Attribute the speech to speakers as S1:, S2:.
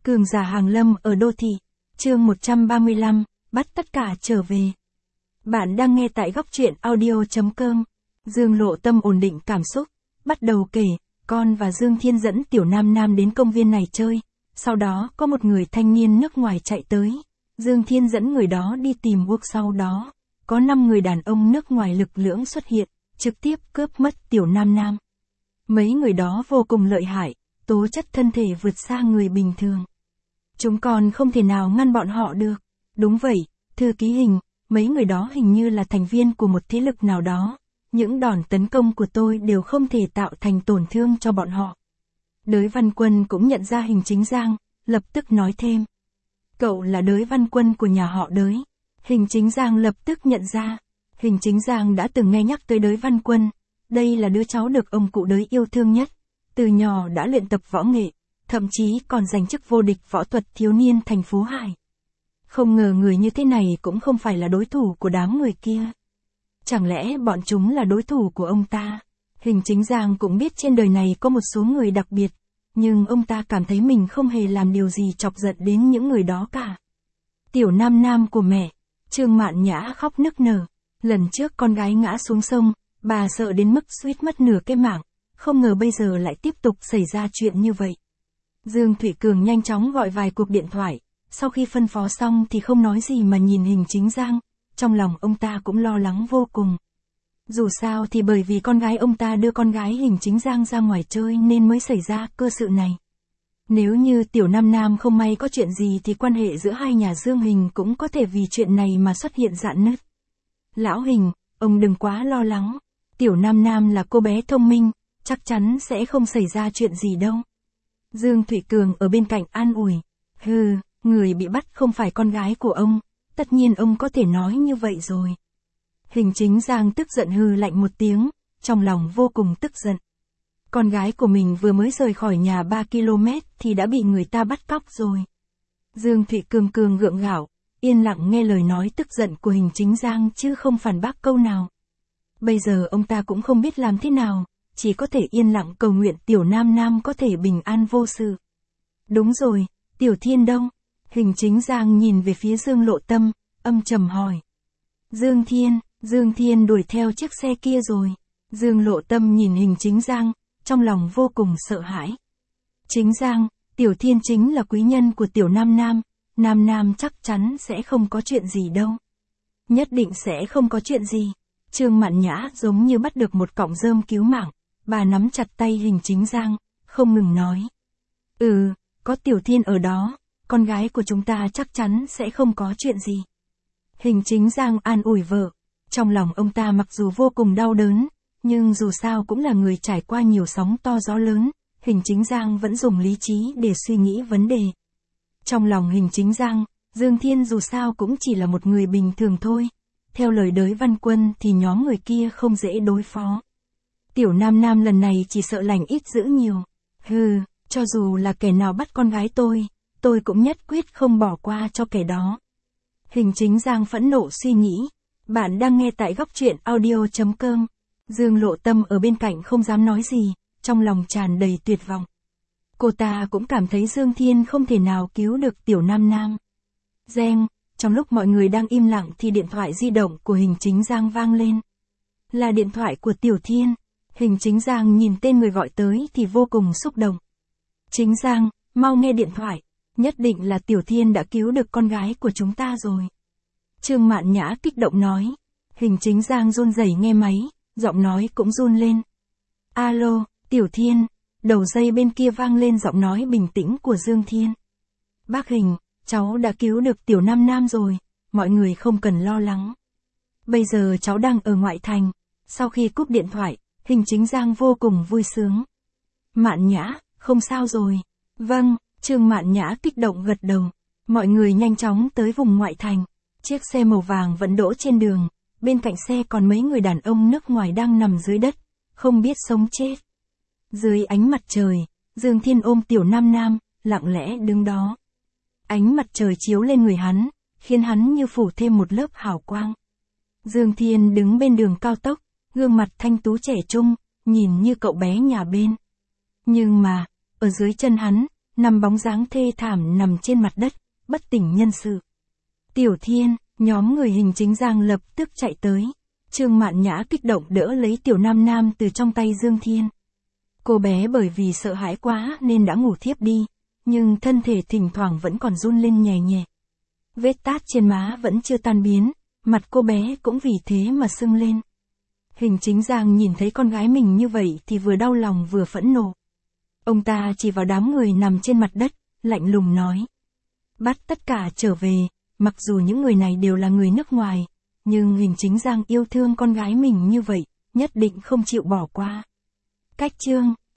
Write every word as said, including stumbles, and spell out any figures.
S1: Cường giả hàng lâm ở đô thị. Chương một trăm ba mươi lăm, bắt tất cả trở về. Bạn đang nghe tại góc truyện audio chấm com. Dương Lộ Tâm ổn định cảm xúc, bắt đầu kể, con và Dương Thiên dẫn Tiểu Nam Nam đến công viên này chơi. Sau đó có một người thanh niên nước ngoài chạy tới. Dương Thiên dẫn người đó đi tìm Quốc, sau đó có năm người đàn ông nước ngoài lực lưỡng xuất hiện, trực tiếp cướp mất Tiểu Nam Nam. Mấy người đó vô cùng lợi hại, tố chất thân thể vượt xa người bình thường. Chúng còn không thể nào ngăn bọn họ được. Đúng vậy, thư ký Hình, mấy người đó hình như là thành viên của một thế lực nào đó. Những đòn tấn công của tôi đều không thể tạo thành tổn thương cho bọn họ. Đới Văn Quân cũng nhận ra Hình Chính Giang, lập tức nói thêm. Cậu là Đới Văn Quân của nhà họ Đới. Hình Chính Giang lập tức nhận ra. Hình Chính Giang đã từng nghe nhắc tới Đới Văn Quân. Đây là đứa cháu được ông cụ Đới yêu thương nhất. Từ nhỏ đã luyện tập võ nghệ, thậm chí còn giành chức vô địch võ thuật thiếu niên thành phố Hải. Không ngờ người như thế này cũng không phải là đối thủ của đám người kia. Chẳng lẽ bọn chúng là đối thủ của ông ta? Hình Chính Giang cũng biết trên đời này có một số người đặc biệt, nhưng ông ta cảm thấy mình không hề làm điều gì chọc giận đến những người đó cả. Tiểu Nam Nam của mẹ, Trương Mạn Nhã khóc nức nở. Lần trước con gái ngã xuống sông, bà sợ đến mức suýt mất nửa cái mạng, không ngờ bây giờ lại tiếp tục xảy ra chuyện như vậy. Dương Thủy Cường nhanh chóng gọi vài cuộc điện thoại, sau khi phân phó xong thì không nói gì mà nhìn Hình Chính Giang, trong lòng ông ta cũng lo lắng vô cùng. Dù sao thì bởi vì con gái ông ta đưa con gái Hình Chính Giang ra ngoài chơi nên mới xảy ra cơ sự này. Nếu như Tiểu Nam Nam không may có chuyện gì thì quan hệ giữa hai nhà Dương Hình cũng có thể vì chuyện này mà xuất hiện rạn nứt. Lão Hình, ông đừng quá lo lắng, Tiểu Nam Nam là cô bé thông minh, chắc chắn sẽ không xảy ra chuyện gì đâu. Dương Thủy Cường ở bên cạnh an ủi. Hừ, người bị bắt không phải con gái của ông, tất nhiên ông có thể nói như vậy rồi. Hình Chính Giang tức giận hừ lạnh một tiếng, trong lòng vô cùng tức giận. Con gái của mình vừa mới rời khỏi nhà ba ki lô mét thì đã bị người ta bắt cóc rồi. Dương Thủy Cường cường gượng gạo, yên lặng nghe lời nói tức giận của Hình Chính Giang chứ không phản bác câu nào. Bây giờ ông ta cũng không biết làm thế nào, chỉ có thể yên lặng cầu nguyện Tiểu Nam Nam có thể bình an vô sự. Đúng rồi, Tiểu Thiên đâu? Hình Chính Giang nhìn về phía Dương Lộ Tâm, âm trầm hỏi. Dương Thiên, Dương Thiên đuổi theo chiếc xe kia rồi. Dương Lộ Tâm nhìn Hình Chính Giang, trong lòng vô cùng sợ hãi. Chính Giang, Tiểu Thiên chính là quý nhân của Tiểu Nam Nam, Nam Nam chắc chắn sẽ không có chuyện gì đâu. Nhất định sẽ không có chuyện gì. Trương Mạn Nhã giống như bắt được một cọng rơm cứu mạng, bà nắm chặt tay Hình Chính Giang, không ngừng nói. Ừ, có Tiểu Thiên ở đó, con gái của chúng ta chắc chắn sẽ không có chuyện gì. Hình Chính Giang an ủi vợ, trong lòng ông ta mặc dù vô cùng đau đớn, nhưng dù sao cũng là người trải qua nhiều sóng to gió lớn, Hình Chính Giang vẫn dùng lý trí để suy nghĩ vấn đề. Trong lòng Hình Chính Giang, Dương Thiên dù sao cũng chỉ là một người bình thường thôi. Theo lời Đới Văn Quân thì nhóm người kia không dễ đối phó. Tiểu Nam Nam lần này chỉ sợ lành ít dữ nhiều. Hừ, cho dù là kẻ nào bắt con gái tôi, tôi cũng nhất quyết không bỏ qua cho kẻ đó. Hình Chính Giang phẫn nộ suy nghĩ. Bạn đang nghe tại góc truyện audio chấm com. Dương Lộ Tâm ở bên cạnh không dám nói gì, trong lòng tràn đầy tuyệt vọng. Cô ta cũng cảm thấy Dương Thiên không thể nào cứu được Tiểu Nam Nam. Reng, trong lúc mọi người đang im lặng thì điện thoại di động của Hình Chính Giang vang lên. Là điện thoại của Tiểu Thiên. Hình Chính Giang nhìn tên người gọi tới thì vô cùng xúc động. Chính Giang, mau nghe điện thoại, nhất định là Tiểu Thiên đã cứu được con gái của chúng ta rồi. Trương Mạn Nhã kích động nói. Hình Chính Giang run rẩy nghe máy, giọng nói cũng run lên. Alo, Tiểu Thiên, đầu dây bên kia vang lên giọng nói bình tĩnh của Dương Thiên. Bác Hình, cháu đã cứu được Tiểu Nam Nam rồi, mọi người không cần lo lắng. Bây giờ cháu đang ở ngoại thành. Sau khi cúp điện thoại, Hình Chính Giang vô cùng vui sướng. Mạn Nhã, không sao rồi. Vâng, Trương Mạn Nhã kích động gật đầu. Mọi người nhanh chóng tới vùng ngoại thành. Chiếc xe màu vàng vẫn đỗ trên đường, bên cạnh xe còn mấy người đàn ông nước ngoài đang nằm dưới đất, không biết sống chết. Dưới ánh mặt trời, Dương Thiên ôm Tiểu Nam Nam, lặng lẽ đứng đó. Ánh mặt trời chiếu lên người hắn, khiến hắn như phủ thêm một lớp hào quang. Dương Thiên đứng bên đường cao tốc, gương mặt thanh tú trẻ trung, nhìn như cậu bé nhà bên. Nhưng mà, ở dưới chân hắn, nằm bóng dáng thê thảm nằm trên mặt đất, bất tỉnh nhân sự. Tiểu Thiên, nhóm người Hình Chính Giang lập tức chạy tới. Trương Mạn Nhã kích động đỡ lấy Tiểu Nam Nam từ trong tay Dương Thiên. Cô bé bởi vì sợ hãi quá nên đã ngủ thiếp đi, nhưng thân thể thỉnh thoảng vẫn còn run lên nhẹ nhẹ. Vết tát trên má vẫn chưa tan biến, mặt cô bé cũng vì thế mà sưng lên. Hình Chính Giang nhìn thấy con gái mình như vậy thì vừa đau lòng vừa phẫn nộ. Ông ta chỉ vào đám người nằm trên mặt đất, lạnh lùng nói. Bắt tất cả trở về, mặc dù những người này đều là người nước ngoài, nhưng Hình Chính Giang yêu thương con gái mình như vậy, nhất định không chịu bỏ qua. Cách chương